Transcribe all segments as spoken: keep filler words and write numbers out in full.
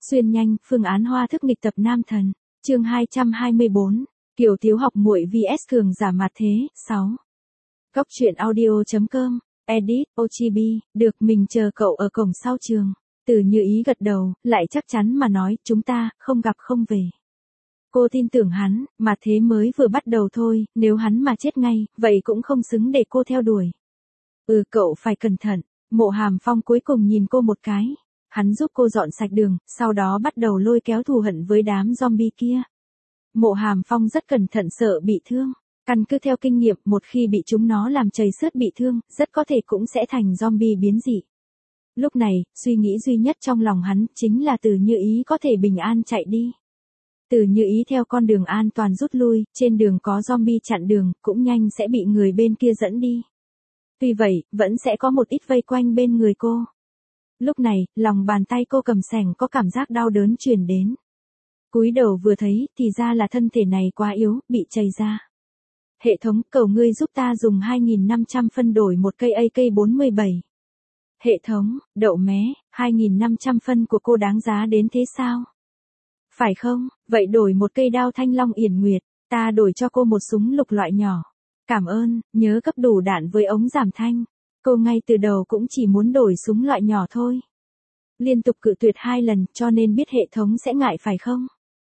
Xuyên nhanh, phương án hoa thức nghịch tập nam thần. Chương hai trăm hai mươi bốn. Kiều Tiếu học muội vs cường giả mặt thế, sáu. Góc truyện audio chấm com, edit, ô giê bê, được mình chờ cậu ở cổng sau trường. Từ Như Ý gật đầu, lại chắc chắn mà nói, chúng ta, không gặp không về. Cô tin tưởng hắn, mà thế mới vừa bắt đầu thôi, nếu hắn mà chết ngay, vậy cũng không xứng để cô theo đuổi. Ừ, cậu phải cẩn thận. Mộ Hàm Phong cuối cùng nhìn cô một cái. Hắn giúp cô dọn sạch đường, sau đó bắt đầu lôi kéo thù hận với đám zombie kia. Mộ Hàm Phong rất cẩn thận sợ bị thương. Căn cứ theo kinh nghiệm, một khi bị chúng nó làm chảy xước bị thương, rất có thể cũng sẽ thành zombie biến dị. Lúc này, suy nghĩ duy nhất trong lòng hắn chính là Từ Như Ý có thể bình an chạy đi. Từ Như Ý theo con đường an toàn rút lui, trên đường có zombie chặn đường, cũng nhanh sẽ bị người bên kia dẫn đi. Tuy vậy, vẫn sẽ có một ít vây quanh bên người cô. Lúc này, lòng bàn tay cô cầm sẻng có cảm giác đau đớn truyền đến. Cúi đầu vừa thấy, thì ra là thân thể này quá yếu, bị chày ra. Hệ thống, cầu ngươi giúp ta dùng hai nghìn năm trăm phân đổi một cây A K bốn mươi bảy. Hệ thống, đậu mé, hai nghìn năm trăm phân của cô đáng giá đến thế sao? Phải không, vậy đổi một cây đao Thanh Long Yển Nguyệt, ta đổi cho cô một súng lục loại nhỏ. Cảm ơn, nhớ cấp đủ đạn với ống giảm thanh. Cô ngay từ đầu cũng chỉ muốn đổi súng loại nhỏ thôi. Liên tục cự tuyệt hai lần cho nên biết hệ thống sẽ ngại phải không?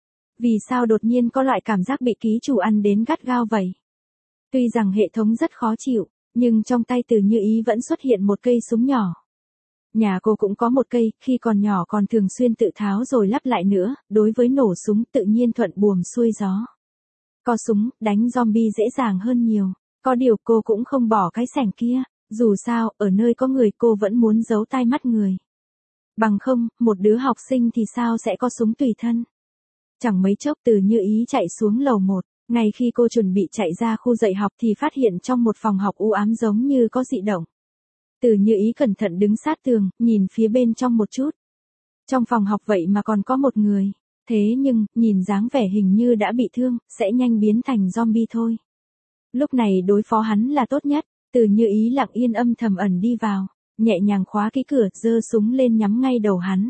Vì sao đột nhiên có loại cảm giác bị ký chủ ăn đến gắt gao vậy? Tuy rằng hệ thống rất khó chịu, nhưng trong tay Từ Như Ý vẫn xuất hiện một cây súng nhỏ. Nhà cô cũng có một cây, khi còn nhỏ còn thường xuyên tự tháo rồi lắp lại nữa, đối với nổ súng tự nhiên thuận buồm xuôi gió. Có súng, đánh zombie dễ dàng hơn nhiều. Có điều cô cũng không bỏ cái sẻng kia, dù sao, ở nơi có người cô vẫn muốn giấu tai mắt người. Bằng không, một đứa học sinh thì sao sẽ có súng tùy thân. Chẳng mấy chốc Từ Như Ý chạy xuống lầu một, ngay khi cô chuẩn bị chạy ra khu dạy học thì phát hiện trong một phòng học u ám giống như có dị động. Từ Như Ý cẩn thận đứng sát tường, nhìn phía bên trong một chút. Trong phòng học vậy mà còn có một người. Thế nhưng, nhìn dáng vẻ hình như đã bị thương, sẽ nhanh biến thành zombie thôi. Lúc này đối phó hắn là tốt nhất. Từ Như Ý lặng yên âm thầm ẩn đi vào, nhẹ nhàng khóa cái cửa, giơ súng lên nhắm ngay đầu hắn.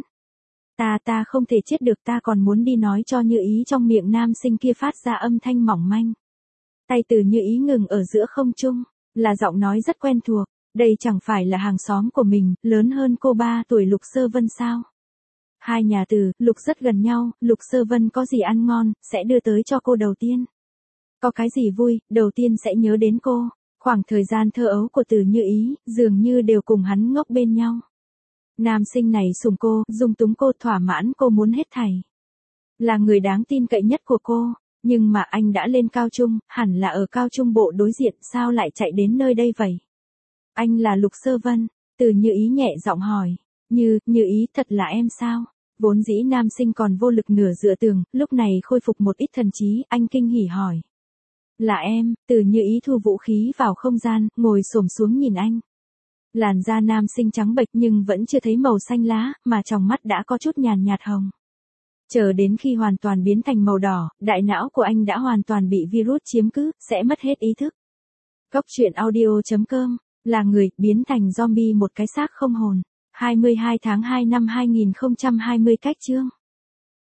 Ta ta không thể chết được, ta còn muốn đi nói cho Như Ý trong miệng nam sinh kia phát ra âm thanh mỏng manh. Tay Từ Như Ý ngừng ở giữa không trung, là giọng nói rất quen thuộc, đây chẳng phải là hàng xóm của mình, lớn hơn cô ba tuổi Lục Sơ Vân sao? Hai nhà Từ, Lục rất gần nhau, Lục Sơ Vân có gì ăn ngon, sẽ đưa tới cho cô đầu tiên. Có cái gì vui, đầu tiên sẽ nhớ đến cô. Khoảng thời gian thơ ấu của Từ Như Ý, dường như đều cùng hắn ngốc bên nhau. Nam sinh này sủng cô, dung túng cô, thỏa mãn cô muốn hết thảy. Là người đáng tin cậy nhất của cô, nhưng mà anh đã lên cao trung, hẳn là ở cao trung bộ đối diện, sao lại chạy đến nơi đây vậy? Anh là Lục Sơ Vân, Từ Như Ý nhẹ giọng hỏi. Như, Như Ý, thật là em sao? Vốn dĩ nam sinh còn vô lực nửa dựa tường, lúc này khôi phục một ít thần trí, anh kinh hỉ hỏi. Là em. Từ Như Ý thu vũ khí vào không gian, ngồi xổm xuống nhìn anh. Làn da nam sinh trắng bệch nhưng vẫn chưa thấy màu xanh lá, mà trong mắt đã có chút nhàn nhạt hồng. Chờ đến khi hoàn toàn biến thành màu đỏ, đại não của anh đã hoàn toàn bị virus chiếm cứ, sẽ mất hết ý thức. Góc truyện audio chấm com, là người, biến thành zombie một cái xác không hồn. hai mươi hai tháng hai năm hai nghìn không trăm hai mươi cách chương.